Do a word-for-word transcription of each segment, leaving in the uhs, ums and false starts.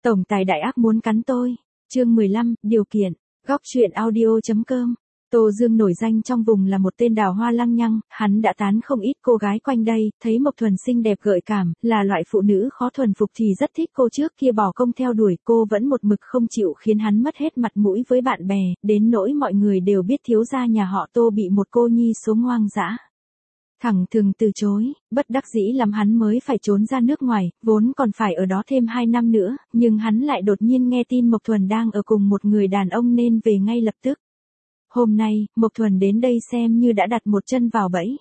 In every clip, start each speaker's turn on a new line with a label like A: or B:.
A: Tổng tài đại ác muốn cắn tôi. Chương mười lăm, điều kiện. Góc truyện audio.com. Tô Dương nổi danh trong vùng là một tên đào hoa lăng nhăng, hắn đã tán không ít cô gái quanh đây, thấy Mộc Thuần xinh đẹp gợi cảm, là loại phụ nữ khó thuần phục thì rất thích cô, trước kia bỏ công theo đuổi cô vẫn một mực không chịu, khiến hắn mất hết mặt mũi với bạn bè, đến nỗi mọi người đều biết thiếu gia nhà họ Tô bị một cô nhi số ngoang dã thẳng thừng từ chối, bất đắc dĩ lắm hắn mới phải trốn ra nước ngoài, vốn còn phải ở đó thêm hai năm nữa, nhưng hắn lại đột nhiên nghe tin Mộc Thuần đang ở cùng một người đàn ông nên về ngay lập tức. Hôm nay, Mộc Thuần đến đây xem như đã đặt một chân vào bẫy.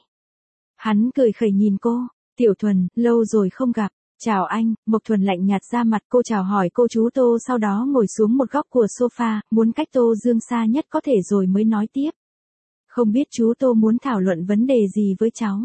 A: Hắn cười khẩy nhìn cô, Tiểu Thuần, lâu rồi không gặp. Chào anh. Mộc Thuần lạnh nhạt ra mặt, cô chào hỏi cô chú Tô, sau đó ngồi xuống một góc của sofa, muốn cách Tô Dương xa nhất có thể rồi mới nói tiếp. Không biết chú Tô muốn thảo luận vấn đề gì với cháu?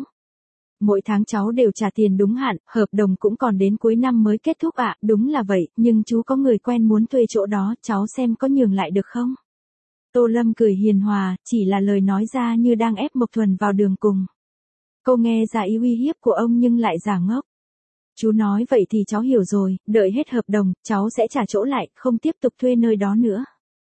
A: Mỗi tháng cháu đều trả tiền đúng hạn, hợp đồng cũng còn đến cuối năm mới kết thúc ạ. À, đúng là vậy, nhưng chú có người quen muốn thuê chỗ đó, cháu xem có nhường lại được không? Tô Lâm cười hiền hòa, chỉ là lời nói ra như đang ép Mộc Thuần vào đường cùng. Cô nghe ra ý uy hiếp của ông nhưng lại giả ngốc. Chú nói vậy thì cháu hiểu rồi, đợi hết hợp đồng, cháu sẽ trả chỗ lại, không tiếp tục thuê nơi đó nữa.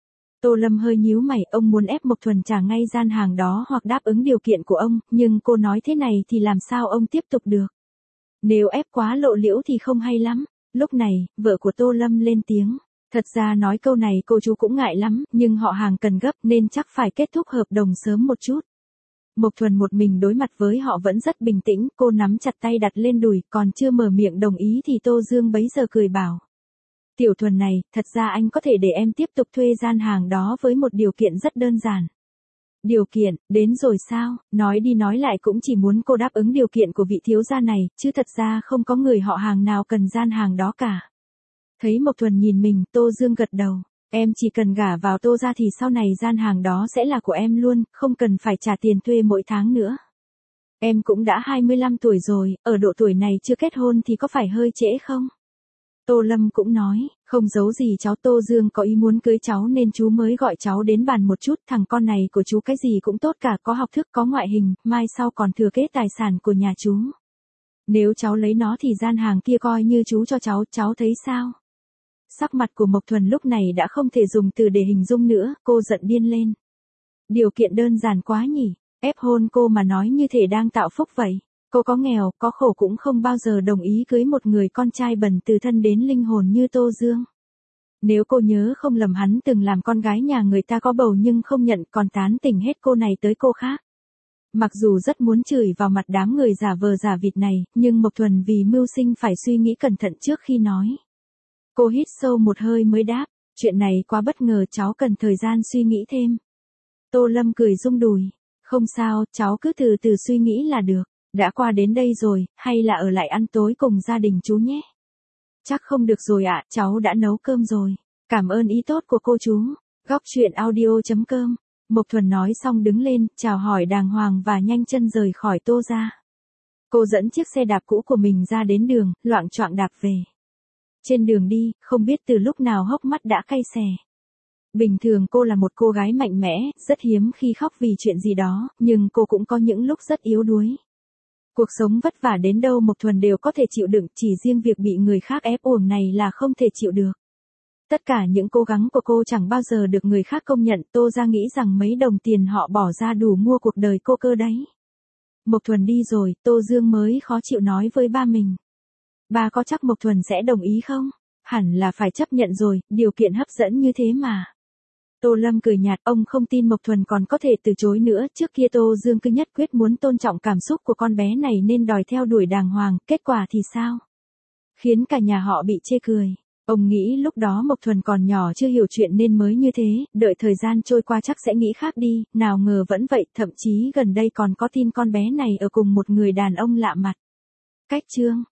A: Tô Lâm hơi nhíu mày, ông muốn ép Mộc Thuần trả ngay gian hàng đó hoặc đáp ứng điều kiện của ông, nhưng cô nói thế này thì làm sao ông tiếp tục được. Nếu ép quá lộ liễu thì không hay lắm. Lúc này, vợ của Tô Lâm lên tiếng. Thật ra nói câu này cô chú cũng ngại lắm, nhưng họ hàng cần gấp nên chắc phải kết thúc hợp đồng sớm một chút. Mộc Thuần một mình đối mặt với họ vẫn rất bình tĩnh, cô nắm chặt tay đặt lên đùi, còn chưa mở miệng đồng ý thì Tô Dương bấy giờ cười bảo. Tiểu Thuần này, thật ra anh có thể để em tiếp tục thuê gian hàng đó với một điều kiện rất đơn giản. Điều kiện, đến rồi sao, nói đi nói lại cũng chỉ muốn cô đáp ứng điều kiện của vị thiếu gia này, chứ thật ra không có người họ hàng nào cần gian hàng đó cả. Thấy Mộc Thuần nhìn mình, Tô Dương gật đầu. Em chỉ cần gả vào Tô gia thì sau này gian hàng đó sẽ là của em luôn, không cần phải trả tiền thuê mỗi tháng nữa. Em cũng đã hai mươi lăm tuổi rồi, ở độ tuổi này chưa kết hôn thì có phải hơi trễ không? Tô Lâm cũng nói, không giấu gì cháu, Tô Dương có ý muốn cưới cháu nên chú mới gọi cháu đến bàn một chút, thằng con này của chú cái gì cũng tốt cả, có học thức có ngoại hình, mai sau còn thừa kế tài sản của nhà chú. Nếu cháu lấy nó thì gian hàng kia coi như chú cho cháu, cháu thấy sao? Sắc mặt của Mộc Thuần lúc này đã không thể dùng từ để hình dung nữa, cô giận điên lên. Điều kiện đơn giản quá nhỉ, ép hôn cô mà nói như thể đang tạo phúc vậy. Cô có nghèo, có khổ cũng không bao giờ đồng ý cưới một người con trai bẩn từ thân đến linh hồn như Tô Dương. Nếu cô nhớ không lầm hắn từng làm con gái nhà người ta có bầu nhưng không nhận, còn tán tỉnh hết cô này tới cô khác. Mặc dù rất muốn chửi vào mặt đám người giả vờ giả vịt này, nhưng Mộc Thuần vì mưu sinh phải suy nghĩ cẩn thận trước khi nói. Cô hít sâu một hơi mới đáp, chuyện này quá bất ngờ, cháu cần thời gian suy nghĩ thêm. Tô Lâm cười rung đùi, không sao, cháu cứ từ từ suy nghĩ là được. Đã qua đến đây rồi, hay là ở lại ăn tối cùng gia đình chú nhé? Chắc không được rồi ạ, cháu đã nấu cơm rồi. Cảm ơn ý tốt của cô chú. Góc truyện audio.com. Mộc Thuần nói xong đứng lên, chào hỏi đàng hoàng và nhanh chân rời khỏi Tô gia. Cô dẫn chiếc xe đạp cũ của mình ra đến đường, loạng choạng đạp về. Trên đường đi, không biết từ lúc nào hốc mắt đã cay xè. Bình thường cô là một cô gái mạnh mẽ, rất hiếm khi khóc vì chuyện gì đó, nhưng cô cũng có những lúc rất yếu đuối. Cuộc sống vất vả đến đâu Mộc Thuần đều có thể chịu đựng, chỉ riêng việc bị người khác ép uổng này là không thể chịu được. Tất cả những cố gắng của cô chẳng bao giờ được người khác công nhận, Tô gia nghĩ rằng mấy đồng tiền họ bỏ ra đủ mua cuộc đời cô cơ đấy. Mộc Thuần đi rồi, Tô Dương mới khó chịu nói với ba mình. Ba có chắc Mộc Thuần sẽ đồng ý không? Hẳn là phải chấp nhận rồi, điều kiện hấp dẫn như thế mà. Tô Lâm cười nhạt, ông không tin Mộc Thuần còn có thể từ chối nữa, trước kia Tô Dương cứ nhất quyết muốn tôn trọng cảm xúc của con bé này nên đòi theo đuổi đàng hoàng, kết quả thì sao? Khiến cả nhà họ bị chê cười. Ông nghĩ lúc đó Mộc Thuần còn nhỏ chưa hiểu chuyện nên mới như thế, đợi thời gian trôi qua chắc sẽ nghĩ khác đi, nào ngờ vẫn vậy, thậm chí gần đây còn có tin con bé này ở cùng một người đàn ông lạ mặt. Cách chương